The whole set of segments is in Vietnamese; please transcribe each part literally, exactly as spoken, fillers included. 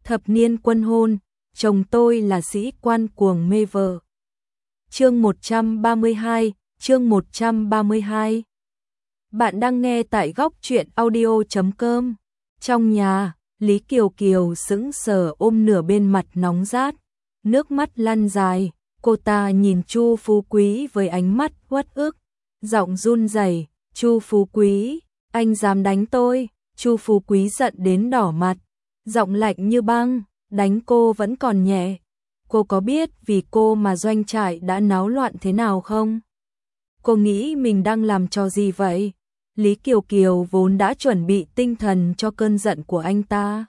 Thập niên quân hôn, chồng tôi là sĩ quan cuồng mê vợ. Chương một trăm ba mươi hai, chương một trăm ba mươi hai. Bạn đang nghe tại góc truyện audio chấm com. Trong nhà, Lý Kiều Kiều sững sờ ôm nửa bên mặt nóng rát, nước mắt lăn dài, cô ta nhìn Chu Phú Quý với ánh mắt uất ức, giọng run rẩy, "Chu Phú Quý, anh dám đánh tôi?" Chu Phú Quý giận đến đỏ mặt, giọng lạnh như băng, "Đánh cô vẫn còn nhẹ. Cô có biết vì cô mà doanh trại đã náo loạn thế nào không? Cô nghĩ mình đang làm trò gì vậy?" Lý Kiều Kiều vốn đã chuẩn bị tinh thần cho cơn giận của anh ta.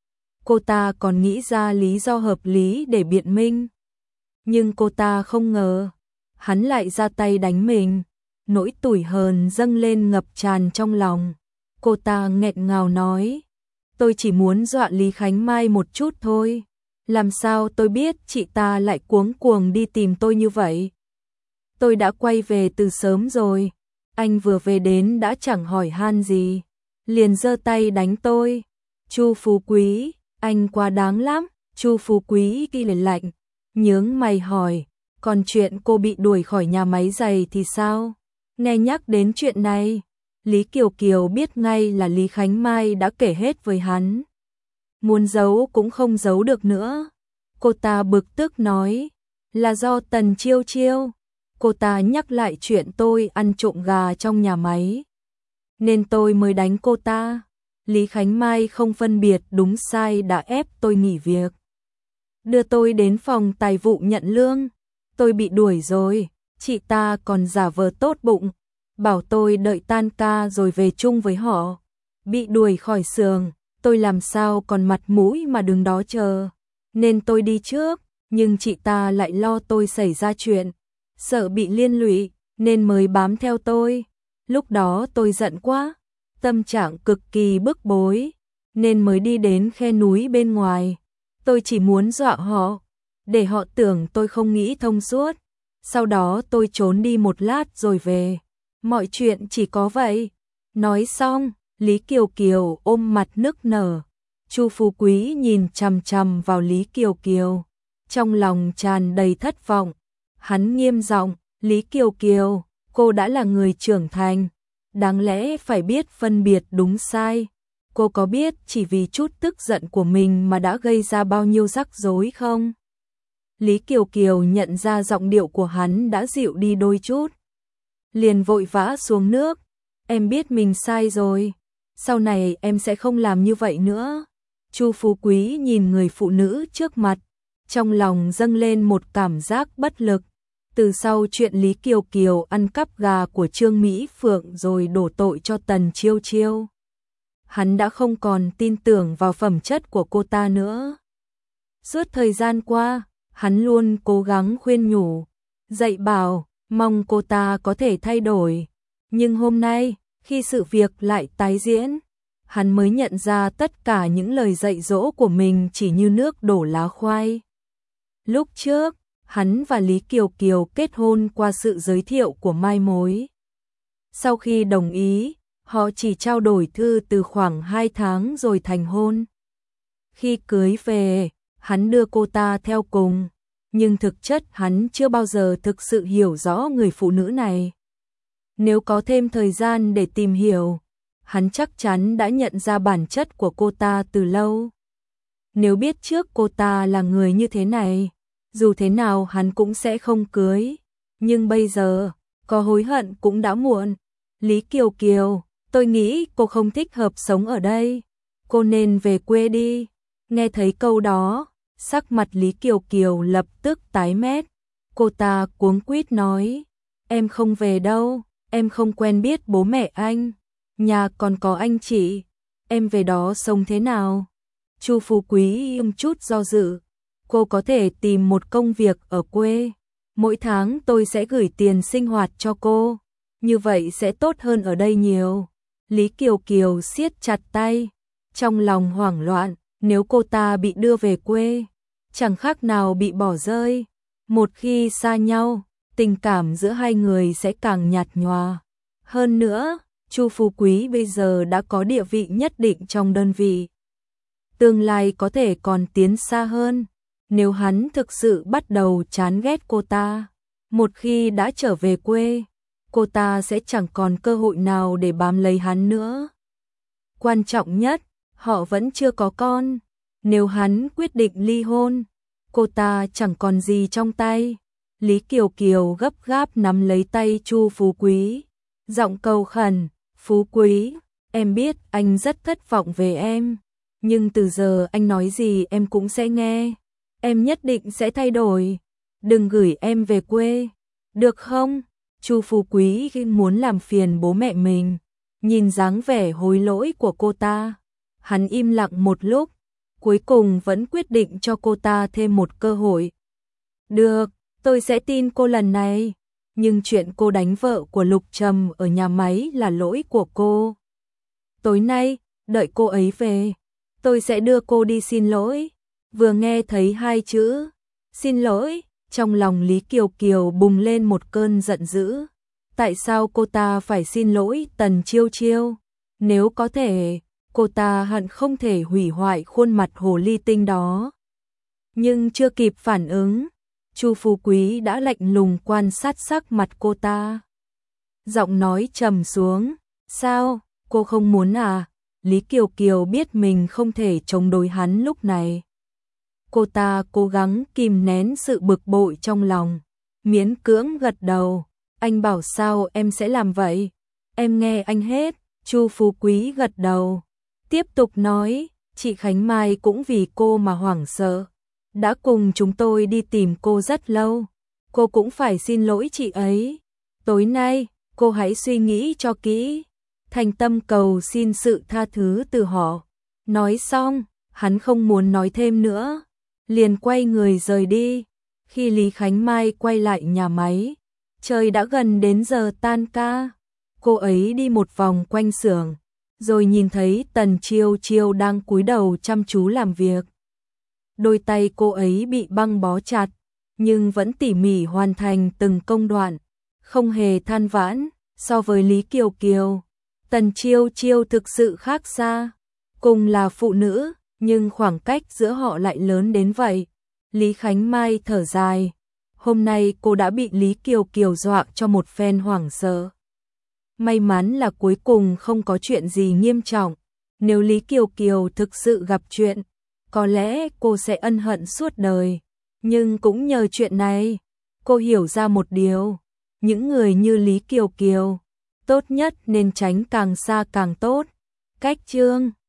Cô ta còn nghĩ ra lý do hợp lý để biện minh. Nhưng cô ta không ngờ, hắn lại ra tay đánh mình. Nỗi tủi hờn dâng lên ngập tràn trong lòng. Cô ta nghẹn ngào nói, "Tôi chỉ muốn dọa Lý Khánh Mai một chút thôi. Làm sao tôi biết chị ta lại cuống cuồng đi tìm tôi như vậy? Tôi đã quay về từ sớm rồi. Anh vừa về đến đã chẳng hỏi han gì, liền giơ tay đánh tôi. Chu Phú Quý, anh quá đáng lắm." Chu Phú Quý ghi lời lạnh, nhướng mày hỏi, "Còn chuyện cô bị đuổi khỏi nhà máy giày thì sao?" Nghe nhắc đến chuyện này, Lý Kiều Kiều biết ngay là Lý Khánh Mai đã kể hết với hắn. Muốn giấu cũng không giấu được nữa. Cô ta bực tức nói, "Là do Tần Chiêu Chiêu. Cô ta nhắc lại chuyện tôi ăn trộm gà trong nhà máy, nên tôi mới đánh cô ta. Lý Khánh Mai không phân biệt đúng sai đã ép tôi nghỉ việc, đưa tôi đến phòng tài vụ nhận lương. Tôi bị đuổi rồi, chị ta còn giả vờ tốt bụng, bảo tôi đợi tan ca rồi về chung với họ. Bị đuổi khỏi xưởng, tôi làm sao còn mặt mũi mà đứng đó chờ, nên tôi đi trước, nhưng chị ta lại lo tôi xảy ra chuyện, sợ bị liên lụy, nên mới bám theo tôi. Lúc đó tôi giận quá, tâm trạng cực kỳ bức bối, nên mới đi đến khe núi bên ngoài. Tôi chỉ muốn dọa họ, để họ tưởng tôi không nghĩ thông suốt. Sau đó tôi trốn đi một lát rồi về. Mọi chuyện chỉ có vậy." Nói xong, Lý Kiều Kiều ôm mặt nức nở. Chu Phú Quý nhìn chằm chằm vào Lý Kiều Kiều, trong lòng tràn đầy thất vọng. Hắn nghiêm giọng, "Lý Kiều Kiều, cô đã là người trưởng thành, đáng lẽ phải biết phân biệt đúng sai. Cô có biết chỉ vì chút tức giận của mình mà đã gây ra bao nhiêu rắc rối không?" Lý Kiều Kiều nhận ra giọng điệu của hắn đã dịu đi đôi chút, liền vội vã xuống nước, "Em biết mình sai rồi, sau này em sẽ không làm như vậy nữa." Chu Phú Quý nhìn người phụ nữ trước mặt, trong lòng dâng lên một cảm giác bất lực. Từ sau chuyện Lý Kiều Kiều ăn cắp gà của Trương Mỹ Phượng rồi đổ tội cho Tần Chiêu Chiêu, hắn đã không còn tin tưởng vào phẩm chất của cô ta nữa. Suốt thời gian qua, hắn luôn cố gắng khuyên nhủ, dạy bảo, mong cô ta có thể thay đổi. Nhưng hôm nay, khi sự việc lại tái diễn, hắn mới nhận ra tất cả những lời dạy dỗ của mình chỉ như nước đổ lá khoai. Lúc trước, hắn và Lý Kiều Kiều kết hôn qua sự giới thiệu của mai mối. Sau khi đồng ý, họ chỉ trao đổi thư từ khoảng hai tháng rồi thành hôn. Khi cưới về, hắn đưa cô ta theo cùng, nhưng thực chất hắn chưa bao giờ thực sự hiểu rõ người phụ nữ này. Nếu có thêm thời gian để tìm hiểu, hắn chắc chắn đã nhận ra bản chất của cô ta từ lâu. Nếu biết trước cô ta là người như thế này, dù thế nào hắn cũng sẽ không cưới. Nhưng bây giờ, có hối hận cũng đã muộn. "Lý Kiều Kiều, tôi nghĩ cô không thích hợp sống ở đây. Cô nên về quê đi." Nghe thấy câu đó, sắc mặt Lý Kiều Kiều lập tức tái mét. Cô ta cuống quýt nói, "Em không về đâu, em không quen biết bố mẹ anh, nhà còn có anh chị, em về đó sống thế nào?" Chu Phú Quý im chút do dự, "Cô có thể tìm một công việc ở quê, mỗi tháng tôi sẽ gửi tiền sinh hoạt cho cô, như vậy sẽ tốt hơn ở đây nhiều." Lý Kiều Kiều siết chặt tay, trong lòng hoảng loạn. Nếu cô ta bị đưa về quê, chẳng khác nào bị bỏ rơi. Một khi xa nhau, tình cảm giữa hai người sẽ càng nhạt nhòa. Hơn nữa, Chu Phú Quý bây giờ đã có địa vị nhất định trong đơn vị. tương lai có thể còn tiến xa hơn. Nếu hắn thực sự bắt đầu chán ghét cô ta, một khi đã trở về quê, cô ta sẽ chẳng còn cơ hội nào để bám lấy hắn nữa. Quan trọng nhất, họ vẫn chưa có con. Nếu hắn quyết định ly hôn, cô ta chẳng còn gì trong tay. Lý Kiều Kiều gấp gáp nắm lấy tay Chu Phú Quý, giọng cầu khẩn, "Phú Quý, em biết anh rất thất vọng về em, nhưng từ giờ anh nói gì em cũng sẽ nghe. Em nhất định sẽ thay đổi. Đừng gửi em về quê, được không?" Chu Phú Quý muốn làm phiền bố mẹ mình, nhìn dáng vẻ hối lỗi của cô ta, hắn im lặng một lúc, cuối cùng vẫn quyết định cho cô ta thêm một cơ hội. "Được, tôi sẽ tin cô lần này, nhưng chuyện cô đánh vợ của Lục Trầm ở nhà máy là lỗi của cô. Tối nay, đợi cô ấy về, tôi sẽ đưa cô đi xin lỗi." Vừa nghe thấy hai chữ "xin lỗi", trong lòng Lý Kiều Kiều bùng lên một cơn giận dữ. Tại sao cô ta phải xin lỗi Tần Chiêu Chiêu? Nếu có thể, cô ta hận không thể hủy hoại khuôn mặt hồ ly tinh đó. Nhưng chưa kịp phản ứng, Chu Phú Quý đã lạnh lùng quan sát sắc mặt cô ta. Giọng nói trầm xuống, "Sao, cô không muốn à?" Lý Kiều Kiều biết mình không thể chống đối hắn lúc này. Cô ta cố gắng kìm nén sự bực bội trong lòng, miễn cưỡng gật đầu. "Anh bảo sao em sẽ làm vậy? Em nghe anh hết." Chu Phú Quý gật đầu, tiếp tục nói, "Chị Khánh Mai cũng vì cô mà hoảng sợ. Đã cùng chúng tôi đi tìm cô rất lâu. Cô cũng phải xin lỗi chị ấy. Tối nay, cô hãy suy nghĩ cho kỹ, thành tâm cầu xin sự tha thứ từ họ." Nói xong, hắn không muốn nói thêm nữa, liền quay người rời đi. Khi Lý Khánh Mai quay lại nhà máy, trời đã gần đến giờ tan ca. Cô ấy đi một vòng quanh xưởng, rồi nhìn thấy Tần Chiêu Chiêu đang cúi đầu chăm chú làm việc. Đôi tay cô ấy bị băng bó chặt, nhưng vẫn tỉ mỉ hoàn thành từng công đoạn, không hề than vãn. So với Lý Kiều Kiều, Tần Chiêu Chiêu thực sự khác xa. Cùng là phụ nữ, nhưng khoảng cách giữa họ lại lớn đến vậy. Lý Khánh Mai thở dài. Hôm nay cô đã bị Lý Kiều Kiều dọa cho một phen hoảng sợ. May mắn là cuối cùng không có chuyện gì nghiêm trọng. Nếu Lý Kiều Kiều thực sự gặp chuyện, có lẽ cô sẽ ân hận suốt đời. Nhưng cũng nhờ chuyện này, cô hiểu ra một điều. Những người như Lý Kiều Kiều, tốt nhất nên tránh càng xa càng tốt. Cách chương